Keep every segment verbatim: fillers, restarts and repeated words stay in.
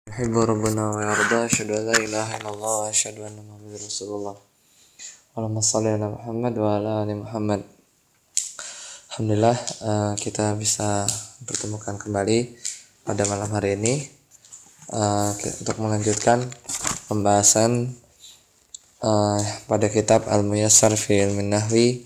يحب ربنا ويرضى أشهد أن لا إله إلا الله وأشهد أن محمدا رسول الله اللهم صل على Muhammad wa ala ali Muhammad. Alhamdulillah uh, kita bisa bertemukan kembali pada malam hari ini uh, untuk melanjutkan pembahasan uh, pada kitab Al-Muyassar fi Ilmin Nahwi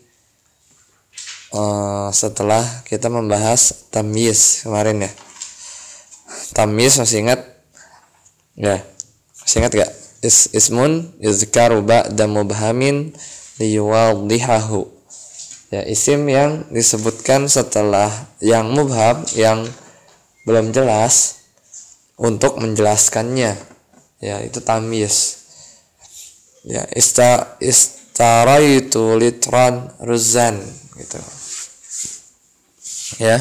uh, setelah kita membahas tamyiz kemarin ya. Tamyiz masih ingat? Ya, masih ingat gak? Is, ismun yuzkaru ba'da mubhamin liyuwaddihahu. Ya, isim yang disebutkan setelah yang mubham, yang belum jelas, untuk menjelaskannya. Ya, itu tamyiz. Ya, ista istaraitu litran ruzan gitu. Ya.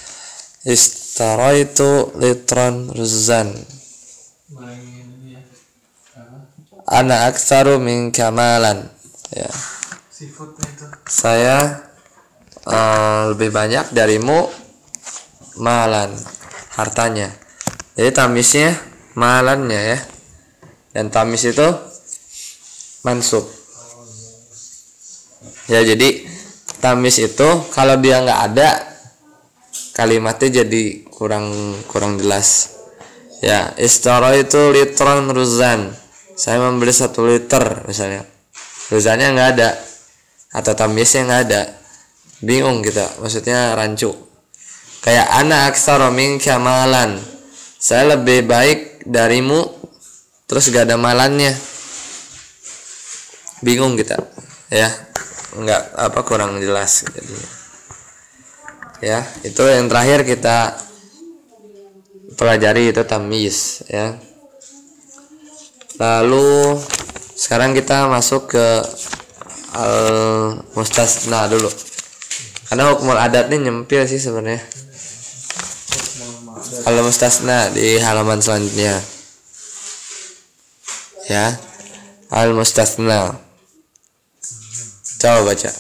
Istaraitu litran ruzan. Ana aktsaru min kamalan. Ya. Saya uh, lebih banyak darimu malan, hartanya. Jadi tamisnya malannya ya. Dan tamis itu mansub. Ya, jadi tamis itu kalau dia nggak ada, kalimatnya jadi kurang kurang jelas. Ya, istara itu litron ruzan. Saya membeli satu liter misalnya. Ruzannya nggak ada atau tamisnya nggak ada. Bingung kita, maksudnya rancu. Kayak ana aktsara minka malan. Saya lebih baik darimu, terus gak ada malannya. Bingung kita. Ya, nggak apa kurang jelas jadinya. Ya, itu yang terakhir kita pelajari itu tamyiz ya. Lalu sekarang kita masuk ke al-mustasna dulu. Karena hukmul adat ini nyempil sih sebenarnya. Al-mustasna di halaman selanjutnya. Ya. Al-mustasna. Coba baca.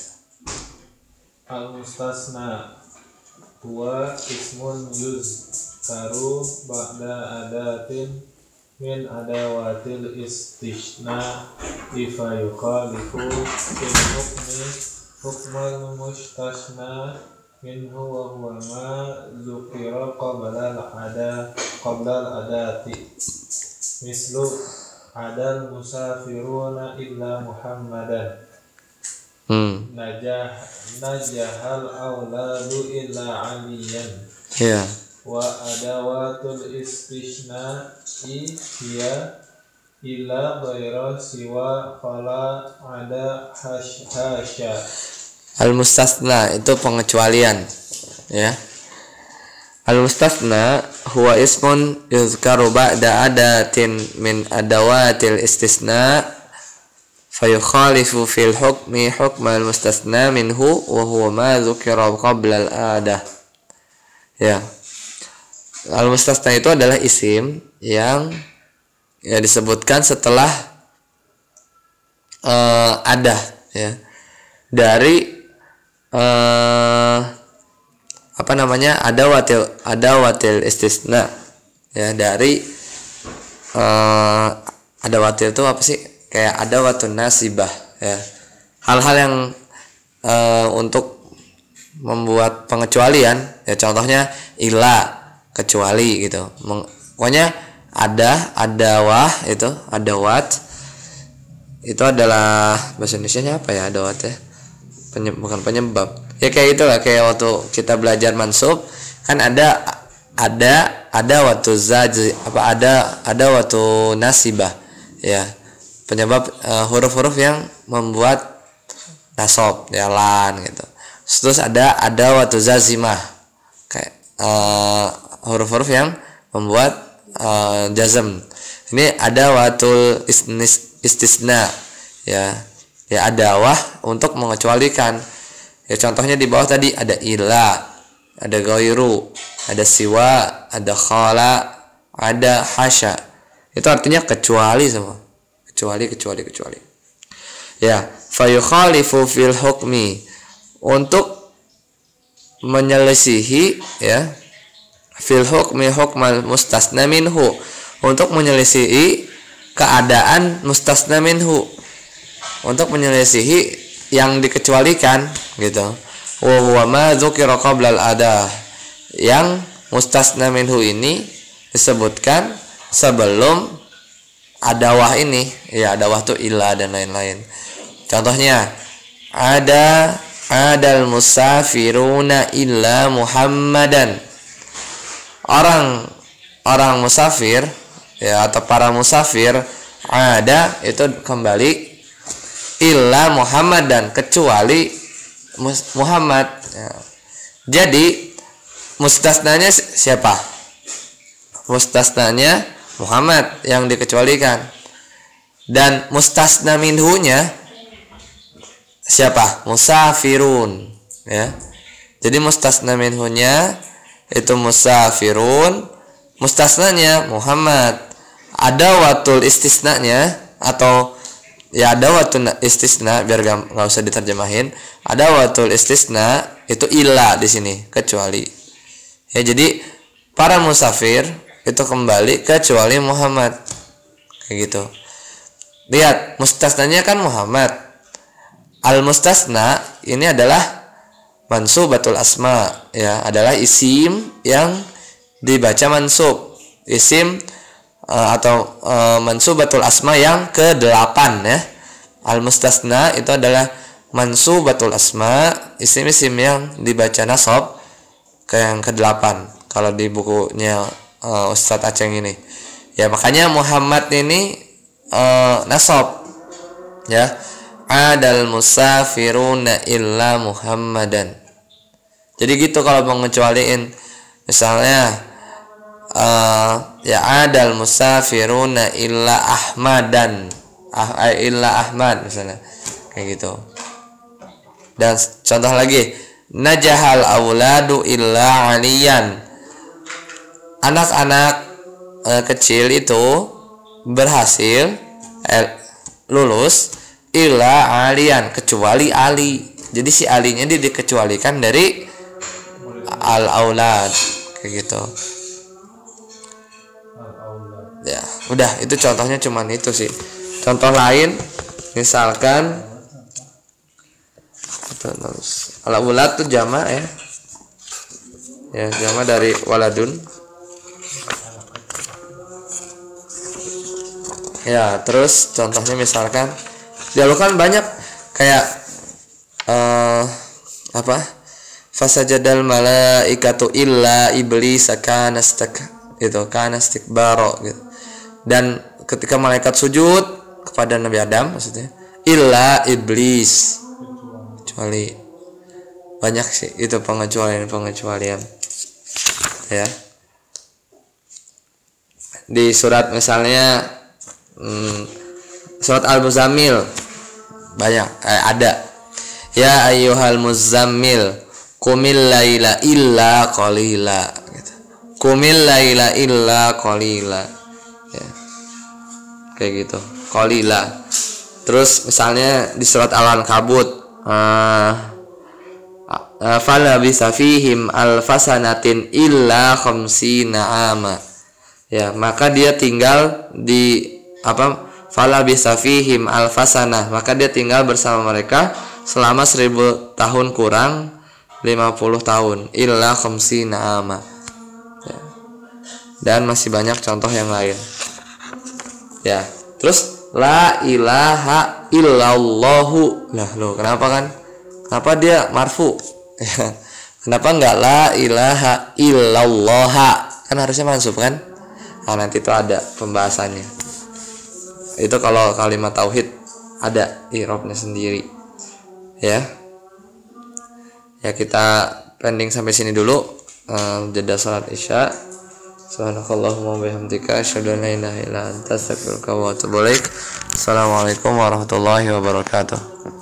Al-mustasna huwa ismun yuzkaru ba'da adatin min adawatil istishna ifa yukhalifu fil hukmi hukmal mustasna minhu wa huwa ma zukira qabla al-ada qabla al-adati mislu adal musafiruna illa muhammadan hmm. najah najahal awladu illa aliyan ya. Wa adawatul istishna i hiya ila ghaira siwa fala ada hasya. Al-mustasna itu pengecualian ya. Al-mustasna huwa ismun yuzkaru ba'da adatin min adawatil istisna fayukhalifu fil hukmi hukmal mustasna minhu wa huwa ma dzukira qabla al-adah. Ya. Al-mustasna itu adalah isim yang ya disebutkan setelah uh, ada ya. Dari uh, apa namanya? adawatil adawatil istisna. Ya, dari uh, adawatil itu apa sih? Kayak adawatun nasibah ya. Hal-hal yang uh, untuk membuat pengecualian ya, contohnya ila, kecuali gitu. Pokoknya ada, adawah itu, adawat itu adalah bahasa Indonesianya apa ya adawat ya? Penye, bukan penyebab. Ya kayak itulah, kayak waktu kita belajar mansub kan ada ada ada waktu zaj apa ada ada waktu nasibah ya. Penyebab uh, huruf-huruf yang membuat nasab ya, lan gitu. Terus ada ada waktu zazimah kayak uh, huruf-huruf yang membuat uh, jazm. Ini ada watul istisna ya. Ya adawah untuk mengecualikan. Ya contohnya di bawah tadi ada ila, ada ghairu, ada siwa, ada khala, ada hasya. Itu artinya kecuali semua. Kecuali kecuali kecuali. Ya, fayukhalifu fil hukmi, untuk menyelisihi ya fil hukmi hukmal mustasna minhu, untuk menyelisihi keadaan mustasna minhu, untuk menyelisihi yang dikecualikan gitu. Wa huwa ma dzukira qabla al-ada, yang mustasna minhu ini disebutkan sebelum adawah ini, ya adawah tuh illa dan lain-lain. Contohnya ada adal musafiruna illa Muhammadan, orang orang musafir ya atau para musafir, ada itu kembali illa Muhammadan, kecuali Muhammad ya. Jadi mustasnanya siapa? Mustasnanya Muhammad yang dikecualikan, dan mustasna minhunya siapa? Musafirun ya. Jadi mustasna minhunya itu musafirun, mustasnanya Muhammad. Ada watul istisnanya atau ya ada watul istisna, biar nggak usah diterjemahin. Ada watul istisna itu illa di sini, kecuali. Ya jadi para musafir itu kembali kecuali Muhammad, kayak gitu. Lihat mustasnanya kan Muhammad. Al mustasna ini adalah mansubatul asma ya, adalah isim yang dibaca mansub, isim uh, atau uh, mansubatul asma yang kedelapan ya. Al mustasna itu adalah mansubatul asma, isim-isim yang dibaca nasab ke yang kedelapan kalau di bukunya uh, Ustadz Aceng ini ya. Makanya Muhammad ini uh, nasab ya. Adal musafiruna illa Muhammadan. Jadi gitu kalau mengecualiin, misalnya uh, ya adal musafiruna illa Ahmadan, ah, illa Ahmad misalnya, kayak gitu. Dan contoh lagi, najahal auladu illa aliyan, anak-anak uh, kecil itu berhasil eh, lulus illa alian, kecuali Ali. Jadi si alinya dia dikecualikan dari al aulad, kayak gitu. Ya, udah itu contohnya cuman itu sih. Contoh lain misalkan al aulad tuh jamak ya. Ya, jamak dari waladun. Ya, terus contohnya misalkan dulu kan banyak kayak uh, apa? Fasajadal malaikatu illa iblis kana stak gitu, kana istikbaro gitu. Dan ketika malaikat sujud kepada Nabi Adam maksudnya illa iblis, kecuali. Banyak sih itu pengecualian-pengecualian ya. Di surat misalnya hmm, surat Al-Muzammil banyak eh, ada ya ayyuhal muzammil qumil laila illa qalila gitu. Qumil laila illa qalila ya. Kayak gitu, qalila. Terus misalnya di surat Al-Ankabut uh, uh, fala bisafihim alfasanatin illa khamsina ama ya, maka dia tinggal di apa fala bisafihim alfasanah, maka dia tinggal bersama mereka selama seribu tahun kurang lima puluh tahun, illa khamsina ama ya. Dan masih banyak contoh yang lain ya. Terus la ilaha illallahu, lah lo kenapa kan kenapa dia marfu ya, kenapa enggak la ilaha illallah, kan harusnya mansub kan. Nah nanti itu ada pembahasannya. Itu kalau kalimat tauhid ada i'rabnya sendiri ya. Ya kita pending sampai sini dulu, uh, jeda salat isya. Subhanakallahumma wabihamdika asyhadu an la ilaha illa anta astaghfiruka wa atubu ilaik. Assalamualaikum warahmatullahi wabarakatuh.